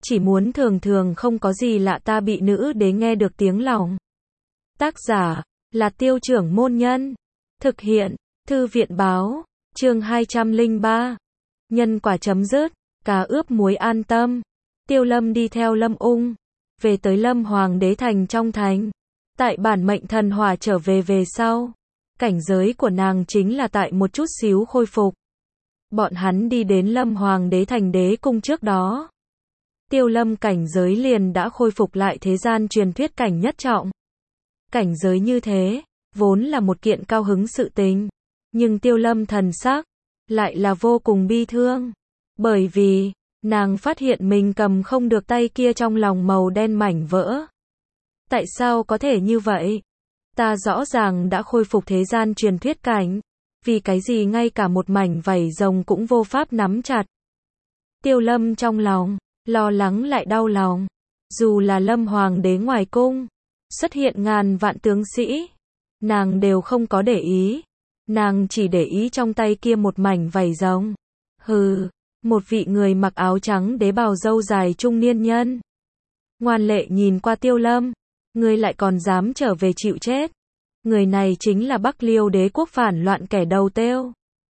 chỉ muốn thường thường không có gì lạ ta bị nữ đế nghe được tiếng lòng. Tác giả là Tiêu Trưởng Môn Nhân. Thực hiện Thư viện Báo. Chương 203. Nhân quả chấm dứt. Cá ướp muối an tâm. Tiêu Lâm đi theo Lâm Ung về tới Lâm Hoàng đế thành trong thành. Tại bản mệnh thần hỏa trở về sau, cảnh giới của nàng chính là tại một chút xíu khôi phục. Bọn hắn đi đến Lâm Hoàng đế thành đế cung trước đó, Tiêu Lâm cảnh giới liền đã khôi phục lại thế gian truyền thuyết cảnh nhất trọng. Cảnh giới như thế, vốn là một kiện cao hứng sự tình, nhưng Tiêu Lâm thần sắc lại là vô cùng bi thương, bởi vì nàng phát hiện mình cầm không được tay kia trong lòng màu đen mảnh vỡ. Tại sao có thể như vậy? Ta rõ ràng đã khôi phục thế gian truyền thuyết cảnh, vì cái gì ngay cả một mảnh vảy rồng cũng vô pháp nắm chặt? Tiêu Lâm trong lòng lo lắng lại đau lòng. Dù là Lâm Hoàng đế ngoài cung xuất hiện ngàn vạn tướng sĩ, nàng đều không có để ý. Nàng chỉ để ý trong tay kia một mảnh vảy rồng. Hừ, một vị người mặc áo trắng đế bào râu dài trung niên nhân ngoan lệ nhìn qua Tiêu Lâm. Ngươi lại còn dám trở về chịu chết. Người này chính là Bắc Liêu đế quốc phản loạn kẻ đầu têu.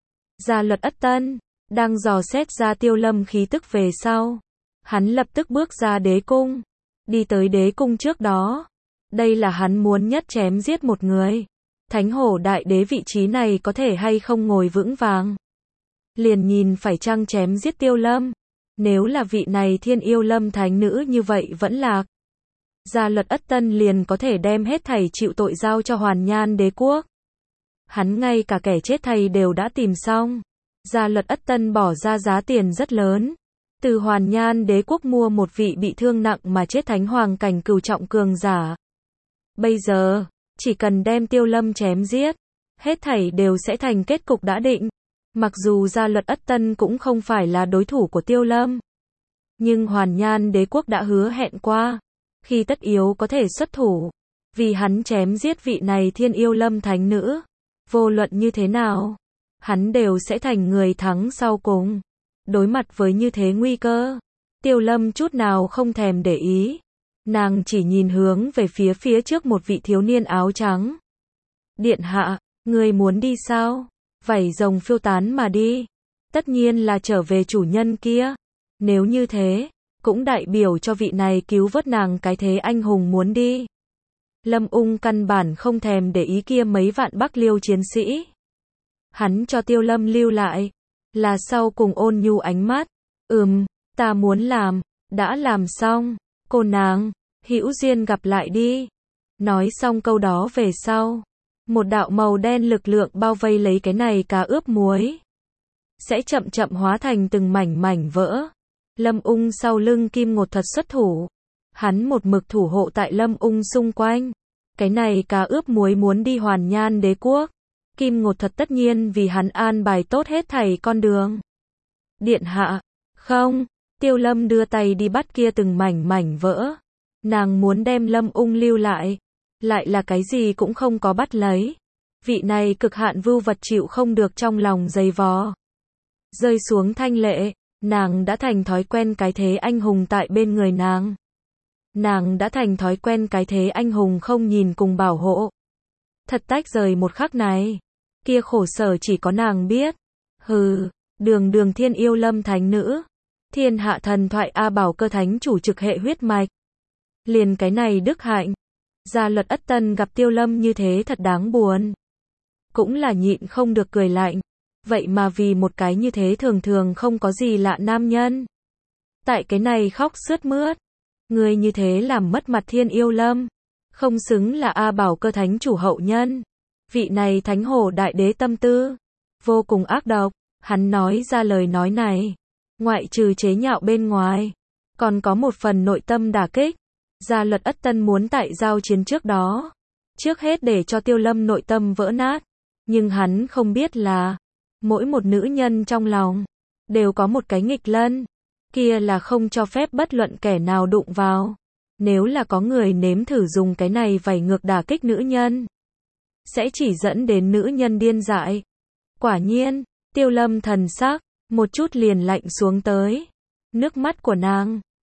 Gia Luật Ất Tân đang dò xét ra Tiêu Lâm khí tức về sau, hắn lập tức bước ra đế cung, đi tới đế cung trước đó. Đây là hắn muốn nhất chém giết một người. Thánh Hổ đại đế vị trí này có thể hay không ngồi vững vàng, liền nhìn phải chăng chém giết Tiêu Lâm. Nếu là vị này thiên yêu lâm thánh nữ như vậy vẫn lạc, Gia Luật Ất Tân liền có thể đem hết thảy chịu tội giao cho Hoàn Nhan đế quốc. Hắn ngay cả kẻ chết thầy đều đã tìm xong. Gia Luật Ất Tân bỏ ra giá tiền rất lớn, từ Hoàn Nhan đế quốc mua một vị bị thương nặng mà chết thánh hoàng cảnh cửu trọng cường giả. Bây giờ, chỉ cần đem Tiêu Lâm chém giết, hết thảy đều sẽ thành kết cục đã định. Mặc dù Gia Luật Ất Tân cũng không phải là đối thủ của Tiêu Lâm, nhưng Hoàn Nhan đế quốc đã hứa hẹn qua, khi tất yếu có thể xuất thủ, vì hắn chém giết vị này thiên yêu lâm thánh nữ. Vô luận như thế nào, hắn đều sẽ thành người thắng sau cùng. Đối mặt với như thế nguy cơ, Tiêu Lâm chút nào không thèm để ý. Nàng chỉ nhìn hướng về phía trước một vị thiếu niên áo trắng. Điện hạ, người muốn đi sao? Vảy rồng phiêu tán mà đi. Tất nhiên là trở về chủ nhân kia. Nếu như thế, cũng đại biểu cho vị này cứu vớt nàng cái thế anh hùng muốn đi. Lâm Ung căn bản không thèm để ý kia mấy vạn Bắc Liêu chiến sĩ. Hắn cho Tiêu Lâm lưu lại là sau cùng ôn nhu ánh mắt. Ta muốn làm, đã làm xong. Cô nàng, hữu duyên gặp lại đi. Nói xong câu đó về sau, một đạo màu đen lực lượng bao vây lấy cái này cá ướp muối, sẽ chậm chậm hóa thành từng mảnh vỡ. Lâm Ung sau lưng Kim Ngột Thật xuất thủ, hắn một mực thủ hộ tại Lâm Ung xung quanh. Cái này cá ướp muối muốn đi Hoàn Nhan đế quốc, Kim Ngột Thật tất nhiên vì hắn an bài tốt hết thảy con đường. Điện hạ, không. Tiêu Lâm đưa tay đi bắt kia từng mảnh vỡ. Nàng muốn đem Lâm Ung lưu lại là cái gì cũng không có bắt lấy. Vị này cực hạn vưu vật chịu không được trong lòng giày vò. Rơi xuống thanh lệ, nàng đã thành thói quen cái thế anh hùng tại bên người nàng. Nàng đã thành thói quen cái thế anh hùng không nhìn cùng bảo hộ. Thật tách rời một khắc này, kia khổ sở chỉ có nàng biết. Hừ, đường thiên yêu lâm thánh nữ, thiên hạ thần thoại A Bảo Cơ thánh chủ trực hệ huyết mạch. Liền cái này đức hạnh. Gia Luật Ất Tân gặp Tiêu Lâm như thế thật đáng buồn. Cũng là nhịn không được cười lạnh. Vậy mà vì một cái như thế thường thường không có gì lạ nam nhân, tại cái này khóc sướt mướt. Người như thế làm mất mặt thiên yêu lâm, không xứng là A Bảo Cơ thánh chủ hậu nhân. Vị này Thánh Hổ đại đế tâm tư vô cùng ác độc. Hắn nói ra lời nói này, ngoại trừ chế nhạo bên ngoài, còn có một phần nội tâm đả kích. Gia Luật Ất Tân muốn tại giao chiến trước đó, trước hết để cho Tiêu Lâm nội tâm vỡ nát. Nhưng hắn không biết là, mỗi một nữ nhân trong lòng đều có một cái nghịch lân, kia là không cho phép bất luận kẻ nào đụng vào. Nếu là có người nếm thử dùng cái này vảy ngược đả kích nữ nhân, sẽ chỉ dẫn đến nữ nhân điên dại. Quả nhiên, Tiêu Lâm thần sắc một chút liền lạnh xuống tới. Nước mắt của nàng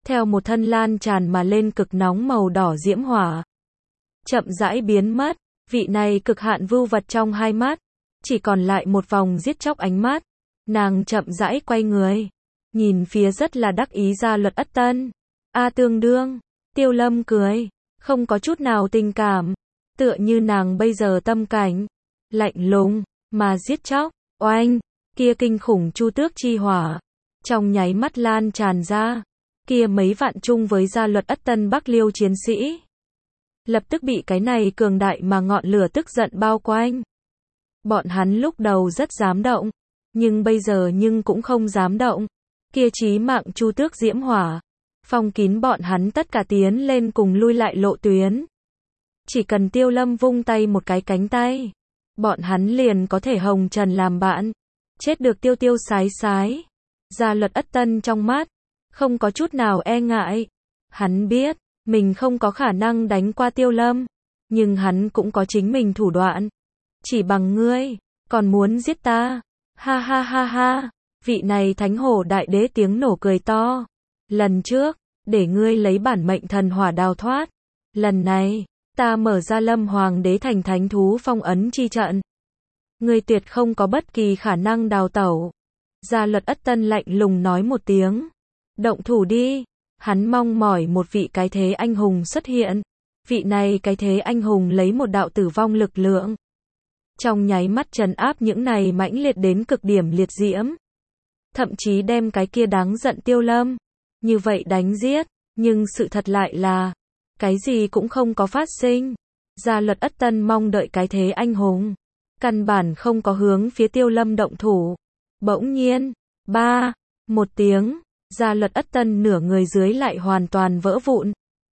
theo một thân lan tràn mà lên cực nóng màu đỏ diễm hỏa. Chậm rãi biến mất, vị này cực hạn vưu vật trong hai mắt, chỉ còn lại một vòng giết chóc ánh mắt. Nàng chậm rãi quay người, nhìn phía rất là đắc ý Gia Luật Ất Tân. A tương đương, Tiêu Lâm cười, không có chút nào tình cảm, tựa như nàng bây giờ tâm cảnh, lạnh lùng, mà giết chóc, oanh, kia kinh khủng chu tước chi hỏa, trong nháy mắt lan tràn ra, kia mấy vạn chung với Gia Luật Ất Tân Bắc Liêu chiến sĩ. Lập tức bị cái này cường đại mà ngọn lửa tức giận bao quanh. Bọn hắn lúc đầu rất dám động, nhưng bây giờ cũng không dám động. Kia chí mạng chu tước diễm hỏa, phong kín bọn hắn tất cả tiến lên cùng lui lại lộ tuyến. Chỉ cần Tiêu Lâm vung tay một cái cánh tay, bọn hắn liền có thể hồng trần làm bạn, chết được tiêu tiêu sái sái. Gia Luật Ất Tân trong mắt, không có chút nào e ngại. Hắn biết, mình không có khả năng đánh qua Tiêu Lâm, nhưng hắn cũng có chính mình thủ đoạn. Chỉ bằng ngươi, còn muốn giết ta? Ha ha ha ha, vị này Thánh Hổ Đại Đế tiếng nổ cười to. Lần trước, để ngươi lấy bản mệnh thần hỏa đào thoát. Lần này, ta mở ra Lâm Hoàng Đế thành thánh thú phong ấn chi trận. Ngươi tuyệt không có bất kỳ khả năng đào tẩu. Gia Luật Ất Tân lạnh lùng nói một tiếng. Động thủ đi. Hắn mong mỏi một vị cái thế anh hùng xuất hiện. Vị này cái thế anh hùng lấy một đạo tử vong lực lượng, trong nháy mắt trấn áp những này mãnh liệt đến cực điểm liệt diễm. Thậm chí đem cái kia đáng giận Tiêu Lâm như vậy đánh giết, nhưng sự thật lại là cái gì cũng không có phát sinh. Gia Luật Ất Tân mong đợi cái thế anh hùng, căn bản không có hướng phía Tiêu Lâm động thủ. Bỗng nhiên, một tiếng, Gia Luật Ất Tân nửa người dưới lại hoàn toàn vỡ vụn.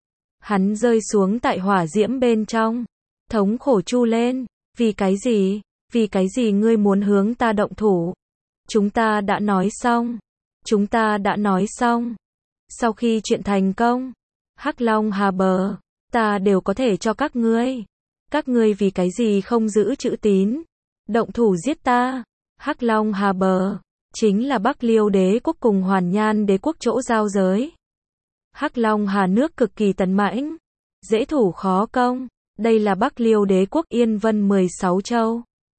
Hắn rơi xuống tại hỏa diễm bên trong, thống khổ chu lên. Vì cái gì? Vì cái gì ngươi muốn hướng ta động thủ? Chúng ta đã nói xong. Chúng ta đã nói xong. Sau khi chuyện thành công, Hắc Long Hà Bờ, ta đều có thể cho các ngươi. Các ngươi vì cái gì không giữ chữ tín? Động thủ giết ta. Hắc Long Hà Bờ, chính là Bắc Liêu Đế quốc cùng Hoàn Nhan Đế quốc chỗ giao giới. Hắc Long Hà nước cực kỳ tấn mãnh, dễ thủ khó công. Đây là Bắc Liêu Đế quốc Yên Vân 16 châu.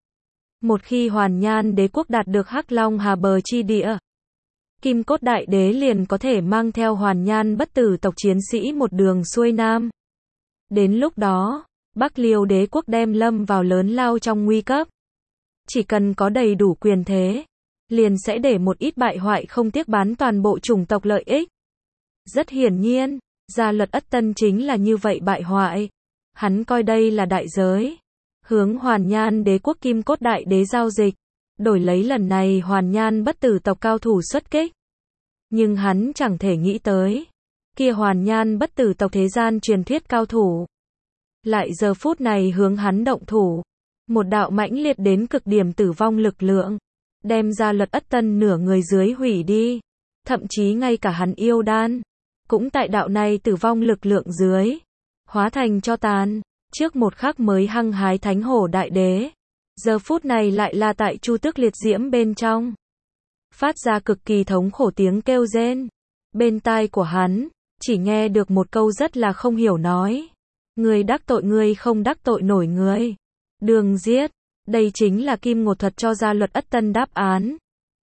Một khi Hoàn Nhan Đế quốc đạt được Hắc Long Hà Bờ chi địa, Kim Cốt Đại Đế liền có thể mang theo Hoàn Nhan bất tử tộc chiến sĩ một đường xuôi nam. Đến lúc đó, Bắc Liêu Đế quốc đem lâm vào lớn lao trong nguy cấp. Chỉ cần có đầy đủ quyền thế, liền sẽ để một ít bại hoại không tiếc bán toàn bộ chủng tộc lợi ích. Rất hiển nhiên, Gia Luật Ất Tân chính là như vậy bại hoại. Hắn coi đây là đại giới, hướng Hoàn Nhan Đế quốc Kim Cốt Đại Đế giao dịch, đổi lấy lần này Hoàn Nhan bất tử tộc cao thủ xuất kích. Nhưng hắn chẳng thể nghĩ tới, kia Hoàn Nhan bất tử tộc thế gian truyền thuyết cao thủ, lại giờ phút này hướng hắn động thủ. Một đạo mãnh liệt đến cực điểm tử vong lực lượng, đem Gia Luật Ất Tân nửa người dưới hủy đi. Thậm chí ngay cả hắn yêu đan, cũng tại đạo này tử vong lực lượng dưới, hóa thành cho tàn. Trước một khắc mới hăng hái Thánh Hổ Đại Đế, giờ phút này lại là tại chu tước liệt diễm bên trong, phát ra cực kỳ thống khổ tiếng kêu rên. Bên tai của hắn, chỉ nghe được một câu rất là không hiểu nói. Người đắc tội ngươi không đắc tội nổi người. Đường giết. Đây chính là Kim Ngột Thuật cho Gia Luật Ất Tân đáp án.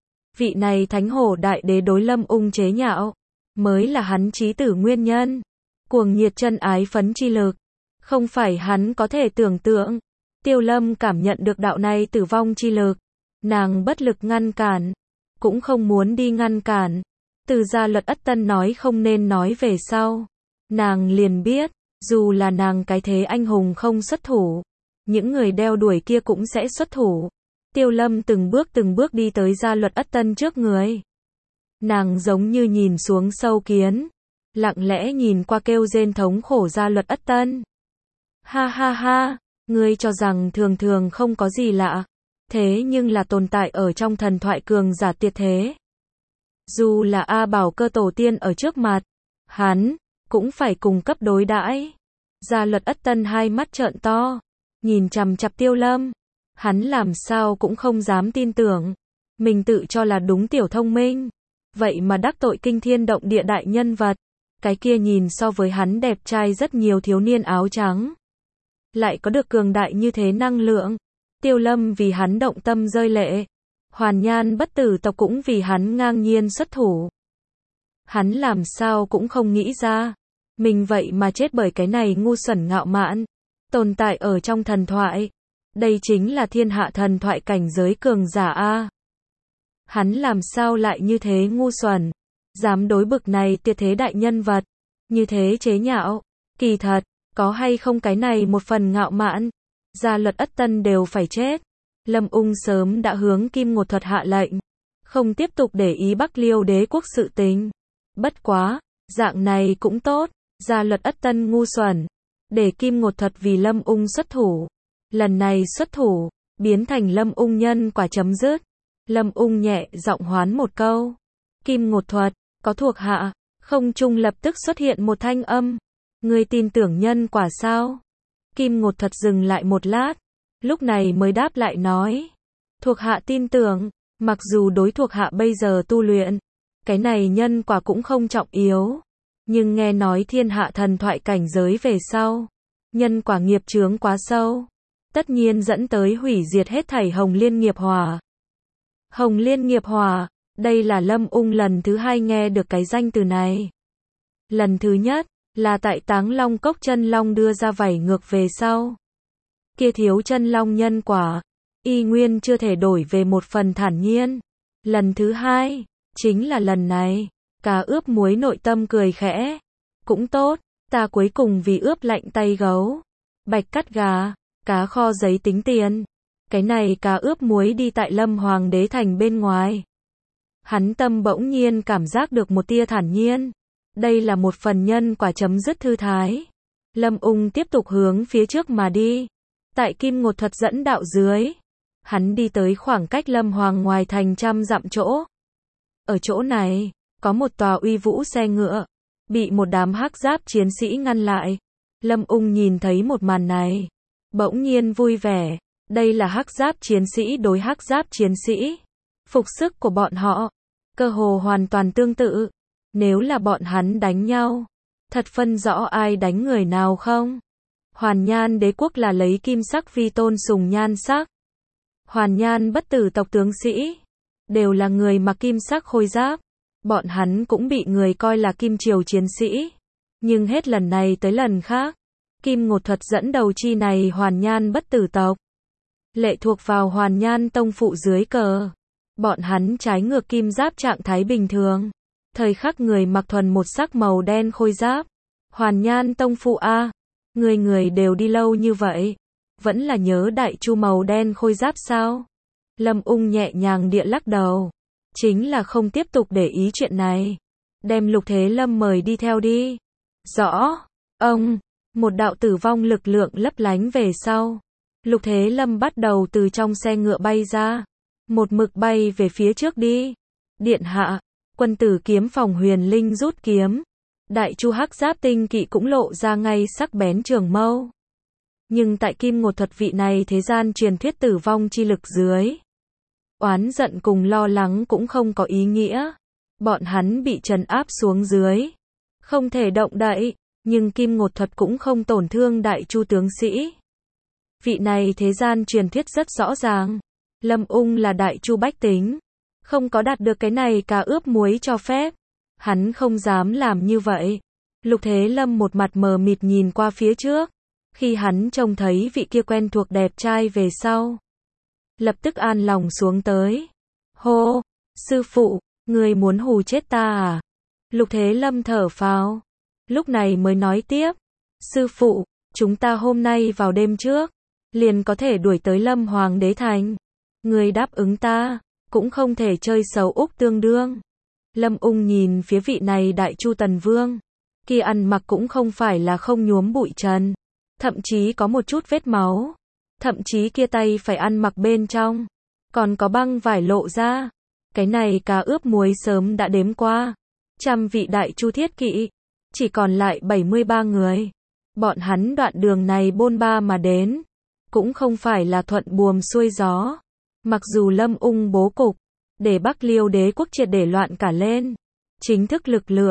Vị này Thánh Hổ Đại Đế đối Lâm Ung chế nhạo, mới là hắn chí tử nguyên nhân. Cuồng nhiệt chân ái phấn chi lực, không phải hắn có thể tưởng tượng. Tiêu Lâm cảm nhận được đạo này tử vong chi lực, nàng bất lực ngăn cản, cũng không muốn đi ngăn cản. Từ Gia Luật Ất Tân nói không nên nói về sau, nàng liền biết, dù là nàng cái thế anh hùng không xuất thủ, những người đeo đuổi kia cũng sẽ xuất thủ. Tiêu Lâm từng bước đi tới Gia Luật Ất Tân trước người. Nàng giống như nhìn xuống sâu kiến, lặng lẽ nhìn qua kêu rên thống khổ Gia Luật Ất Tân. Ha ha ha, ngươi cho rằng thường thường không có gì lạ, thế nhưng là tồn tại ở trong thần thoại cường giả tuyệt thế. Dù là A Bảo Cơ tổ tiên ở trước mặt, hắn cũng phải cùng cấp đối đãi. Gia Luật Ất Tân hai mắt trợn to, nhìn chằm chằm Tiêu Lâm. Hắn làm sao cũng không dám tin tưởng, mình tự cho là đúng tiểu thông minh, vậy mà đắc tội kinh thiên động địa đại nhân vật. Cái kia nhìn so với hắn đẹp trai rất nhiều thiếu niên áo trắng. Lại có được cường đại như thế năng lượng. Tiêu Lâm vì hắn động tâm rơi lệ. Hoàn Nhan bất tử tộc cũng vì hắn ngang nhiên xuất thủ. Hắn làm sao cũng không nghĩ ra. Mình vậy mà chết bởi cái này ngu xuẩn ngạo mạn. Tồn tại ở trong thần thoại. Đây chính là thiên hạ thần thoại cảnh giới cường giả a. Hắn làm sao lại như thế ngu xuẩn. Dám đối bực này tuyệt thế đại nhân vật. Như thế chế nhạo. Kỳ thật, có hay không cái này một phần ngạo mạn. Gia Luật Ất Tân đều phải chết. Lâm Ung sớm đã hướng Kim Ngột Thuật hạ lệnh. Không tiếp tục để ý Bắc Liêu đế quốc sự tình. Bất quá, dạng này cũng tốt. Gia Luật Ất Tân ngu xuẩn. Để Kim Ngột Thuật vì Lâm Ung xuất thủ. Lần này xuất thủ, biến thành Lâm Ung nhân quả chấm dứt. Lâm Ung nhẹ giọng hoán một câu. Kim Ngột Thuật, có thuộc hạ. Không trung lập tức xuất hiện một thanh âm. Ngươi tin tưởng nhân quả sao? Kim Ngột Thuật dừng lại một lát. Lúc này mới đáp lại nói. Thuộc hạ tin tưởng. Mặc dù đối thuộc hạ bây giờ tu luyện. Cái này nhân quả cũng không trọng yếu. Nhưng nghe nói thiên hạ thần thoại cảnh giới về sau. Nhân quả nghiệp chướng quá sâu. Tất nhiên dẫn tới hủy diệt hết thảy Hồng Liên nghiệp hỏa. Hồng Liên nghiệp hỏa. Đây là Lâm Ung lần thứ hai nghe được cái danh từ này. Lần thứ nhất, là tại Táng Long Cốc chân long đưa ra vảy ngược về sau. Kia thiếu chân long nhân quả, y nguyên chưa thể đổi về một phần thản nhiên. Lần thứ hai, chính là lần này, cá ướp muối nội tâm cười khẽ. Cũng tốt, ta cuối cùng vì ướp lạnh tay gấu, bạch cắt gà, cá kho giấy tính tiền. Cái này cá ướp muối đi tại Lâm Hoàng đế thành bên ngoài. Hắn tâm bỗng nhiên cảm giác được một tia thản nhiên. Đây là một phần nhân quả chấm dứt thư thái. Lâm Ung tiếp tục hướng phía trước mà đi. Tại Kim Ngột Thuật dẫn đạo dưới, hắn đi tới khoảng cách Lâm Hoàng ngoài thành 100 dặm chỗ. Ở chỗ này, có một tòa uy vũ xe ngựa, bị một đám hắc giáp chiến sĩ ngăn lại. Lâm Ung nhìn thấy một màn này, bỗng nhiên vui vẻ. Đây là hắc giáp chiến sĩ đối hắc giáp chiến sĩ. Phục sức của bọn họ, cơ hồ hoàn toàn tương tự. Nếu là bọn hắn đánh nhau, thật phân rõ ai đánh người nào không? Hoàn Nhan đế quốc là lấy kim sắc vi tôn sùng nhan sắc. Hoàn Nhan bất tử tộc tướng sĩ, đều là người mặc kim sắc khôi giáp. Bọn hắn cũng bị người coi là kim triều chiến sĩ. Nhưng hết lần này tới lần khác, Kim Ngột Thuật dẫn đầu chi này Hoàn Nhan bất tử tộc. Lệ thuộc vào Hoàn Nhan tông phụ dưới cờ. Bọn hắn trái ngược kim giáp trạng thái bình thường. Thời khắc người mặc thuần một sắc màu đen khôi giáp. Hoàn Nhan tông phụ a, người đều đi lâu như vậy, vẫn là nhớ đại chu màu đen khôi giáp sao? Lâm Ung nhẹ nhàng địa lắc đầu, chính là không tiếp tục để ý chuyện này. Đem Lục Thế Lâm mời đi theo đi. Rõ, ông, một đạo tử vong lực lượng lấp lánh về sau. Lục Thế Lâm bắt đầu từ trong xe ngựa bay ra, một mực bay về phía trước đi. Điện hạ, quân tử kiếm phòng huyền linh rút kiếm. Đại chu hắc giáp tinh kỵ cũng lộ ra ngay sắc bén trường mâu. Nhưng tại Kim Ngột Thuật vị này thế gian truyền thuyết tử vong chi lực dưới, oán giận cùng lo lắng cũng không có ý nghĩa. Bọn hắn bị trấn áp xuống dưới, không thể động đậy, nhưng Kim Ngột Thuật cũng không tổn thương đại chu tướng sĩ. Vị này thế gian truyền thuyết rất rõ ràng. Lâm Ung là đại chu bách tính, không có đạt được cái này cá ướp muối cho phép. Hắn không dám làm như vậy. Lục Thế Lâm một mặt mờ mịt nhìn qua phía trước. Khi hắn trông thấy vị kia quen thuộc đẹp trai về sau, lập tức an lòng xuống tới. Hô, sư phụ, người muốn hù chết ta à? Lục Thế Lâm thở phào. Lúc này mới nói tiếp. Sư phụ, chúng ta hôm nay vào đêm trước, liền có thể đuổi tới Lâm Hoàng đế thành. Người đáp ứng ta, cũng không thể chơi xấu Úc tương đương. Lâm Ung nhìn phía vị này đại chu tần vương. Kia ăn mặc cũng không phải là không nhuốm bụi trần. Thậm chí có một chút vết máu. Thậm chí kia tay phải ăn mặc bên trong, còn có băng vải lộ ra. Cái này cá ướp muối sớm đã đếm qua. 100 vị đại chu thiết kỵ. Chỉ còn lại 73 người. Bọn hắn đoạn đường này bôn ba mà đến. Cũng không phải là thuận buồm xuôi gió. Mặc dù Lâm Ung bố cục, để Bắc Liêu đế quốc triệt để loạn cả lên. Chính thức lực lượng,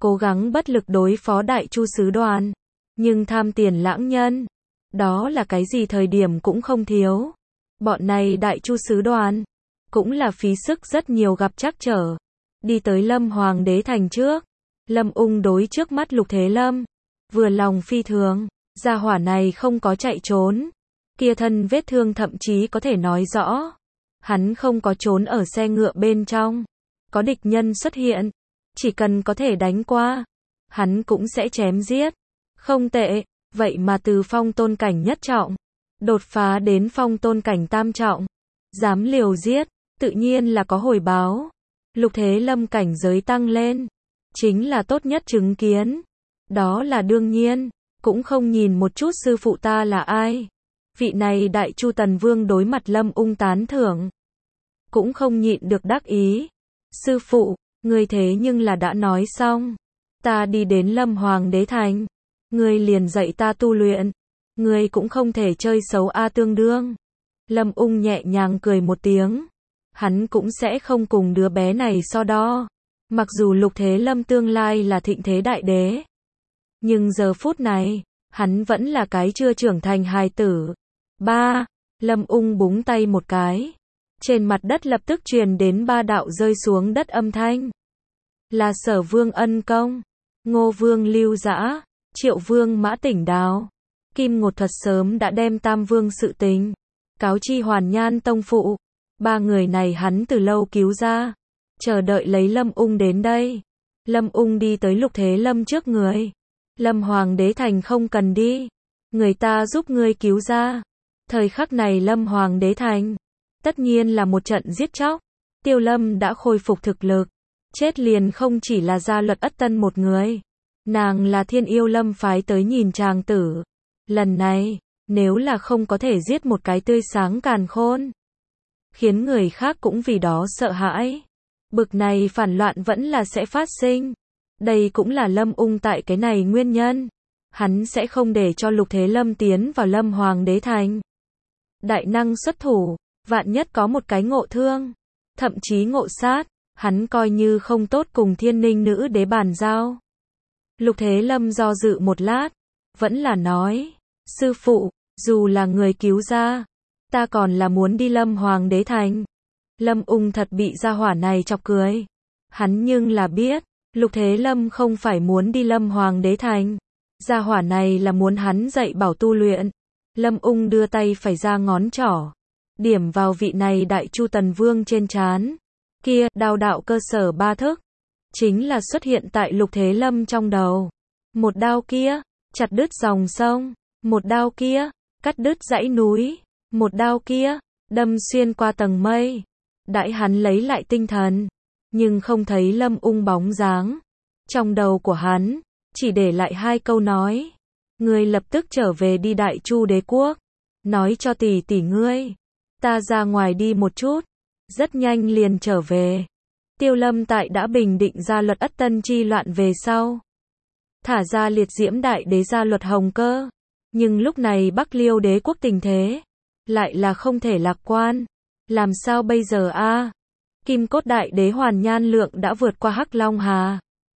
cố gắng bất lực đối phó đại chu sứ đoàn. Nhưng tham tiền lãng nhân, đó là cái gì thời điểm cũng không thiếu. Bọn này đại chu sứ đoàn, cũng là phí sức rất nhiều gặp trắc trở. Đi tới Lâm Hoàng đế thành trước, Lâm Ung đối trước mắt Lục Thế Lâm, vừa lòng phi thường, gia hỏa này không có chạy trốn. Kia thân vết thương thậm chí có thể nói rõ, hắn không có trốn ở xe ngựa bên trong. Có địch nhân xuất hiện, chỉ cần có thể đánh qua, hắn cũng sẽ chém giết. Không tệ, vậy mà từ phong tôn cảnh nhất trọng, đột phá đến phong tôn cảnh tam trọng. Dám liều giết, tự nhiên là có hồi báo. Lục Thế Lâm cảnh giới tăng lên, chính là tốt nhất chứng kiến. Đó là đương nhiên, cũng không nhìn một chút sư phụ ta là ai. Vị này đại chu tần vương đối mặt Lâm Ung tán thưởng, cũng không nhịn được đắc ý. Sư phụ, ngươi thế nhưng là đã nói xong, ta đi đến Lâm Hoàng đế thành, ngươi liền dạy ta tu luyện, ngươi cũng không thể chơi xấu a tương đương. Lâm Ung nhẹ nhàng cười một tiếng, hắn cũng sẽ không cùng đứa bé này so đo. Mặc dù Lục Thế Lâm tương lai là thịnh thế đại đế, nhưng giờ phút này, hắn vẫn là cái chưa trưởng thành hài tử. Ba, Lâm Ung búng tay một cái, trên mặt đất lập tức truyền đến 3 đạo rơi xuống đất âm thanh. Là Sở Vương Ân Công, Ngô Vương Lưu Dã, Triệu Vương Mã Tỉnh Đào. Kim Ngột thật sớm đã đem Tam Vương sự tình cáo chi Hoàn Nhan tông phụ. 3 người này hắn từ lâu cứu ra, chờ đợi lấy Lâm Ung đến đây. Lâm Ung đi tới Lục Thế Lâm trước người. Lâm Hoàng đế thành không cần đi, người ta giúp ngươi cứu ra. Thời khắc này Lâm Hoàng đế thành, tất nhiên là một trận giết chóc. Tiêu Lâm đã khôi phục thực lực, chết liền không chỉ là Gia Luật Ất Tân một người. Nàng là Thiên Yêu Lâm phái tới nhìn chàng tử. Lần này, nếu là không có thể giết một cái tươi sáng càn khôn, khiến người khác cũng vì đó sợ hãi. Bực này phản loạn vẫn là sẽ phát sinh. Đây cũng là Lâm Ung tại cái này nguyên nhân. Hắn sẽ không để cho Lục Thế Lâm tiến vào Lâm Hoàng đế thành. Đại năng xuất thủ, vạn nhất có một cái ngộ thương, thậm chí ngộ sát, hắn coi như không tốt cùng Thiên Ninh nữ đế bàn giao. Lục Thế Lâm do dự một lát, vẫn là nói, sư phụ, dù là người cứu ra, ta còn là muốn đi Lâm Hoàng đế thành. Lâm Ung thật bị gia hỏa này chọc cười. Hắn nhưng là biết, Lục Thế Lâm không phải muốn đi Lâm Hoàng đế thành. Gia hỏa này là muốn hắn dạy bảo tu luyện. Lâm Ung đưa tay phải ra ngón trỏ, điểm vào vị này đại chu tần vương trên trán. Kia, đao đạo cơ sở 3 thức, chính là xuất hiện tại Lục Thế Lâm trong đầu. Một đao kia, chặt đứt dòng sông. Một đao kia, cắt đứt dãy núi. Một đao kia, đâm xuyên qua tầng mây. Đãi hắn lấy lại tinh thần, nhưng không thấy Lâm Ung bóng dáng. Trong đầu của hắn, chỉ để lại 2 câu nói. Ngươi lập tức trở về đi Đại Chu đế quốc. Nói cho tỷ tỷ ngươi, ta ra ngoài đi một chút, rất nhanh liền trở về. Tiêu Lâm tại đã bình định Gia Luật Ất Tân chi loạn về sau, thả ra liệt diễm đại đế Gia Luật Hồng Cơ. Nhưng lúc này Bắc Liêu đế quốc tình thế lại là không thể lạc quan. Làm sao bây giờ a? Kim Cốt đại đế Hoàn Nhan Lượng đã vượt qua Hắc Long Hà,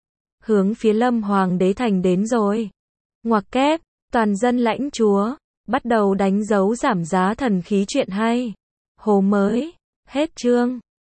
hướng phía Lâm Hoàng đế thành đến rồi. Ngoặc kép, toàn dân lãnh chúa, bắt đầu đánh dấu giảm giá thần khí chuyện hay. Hồ mới, hết chương.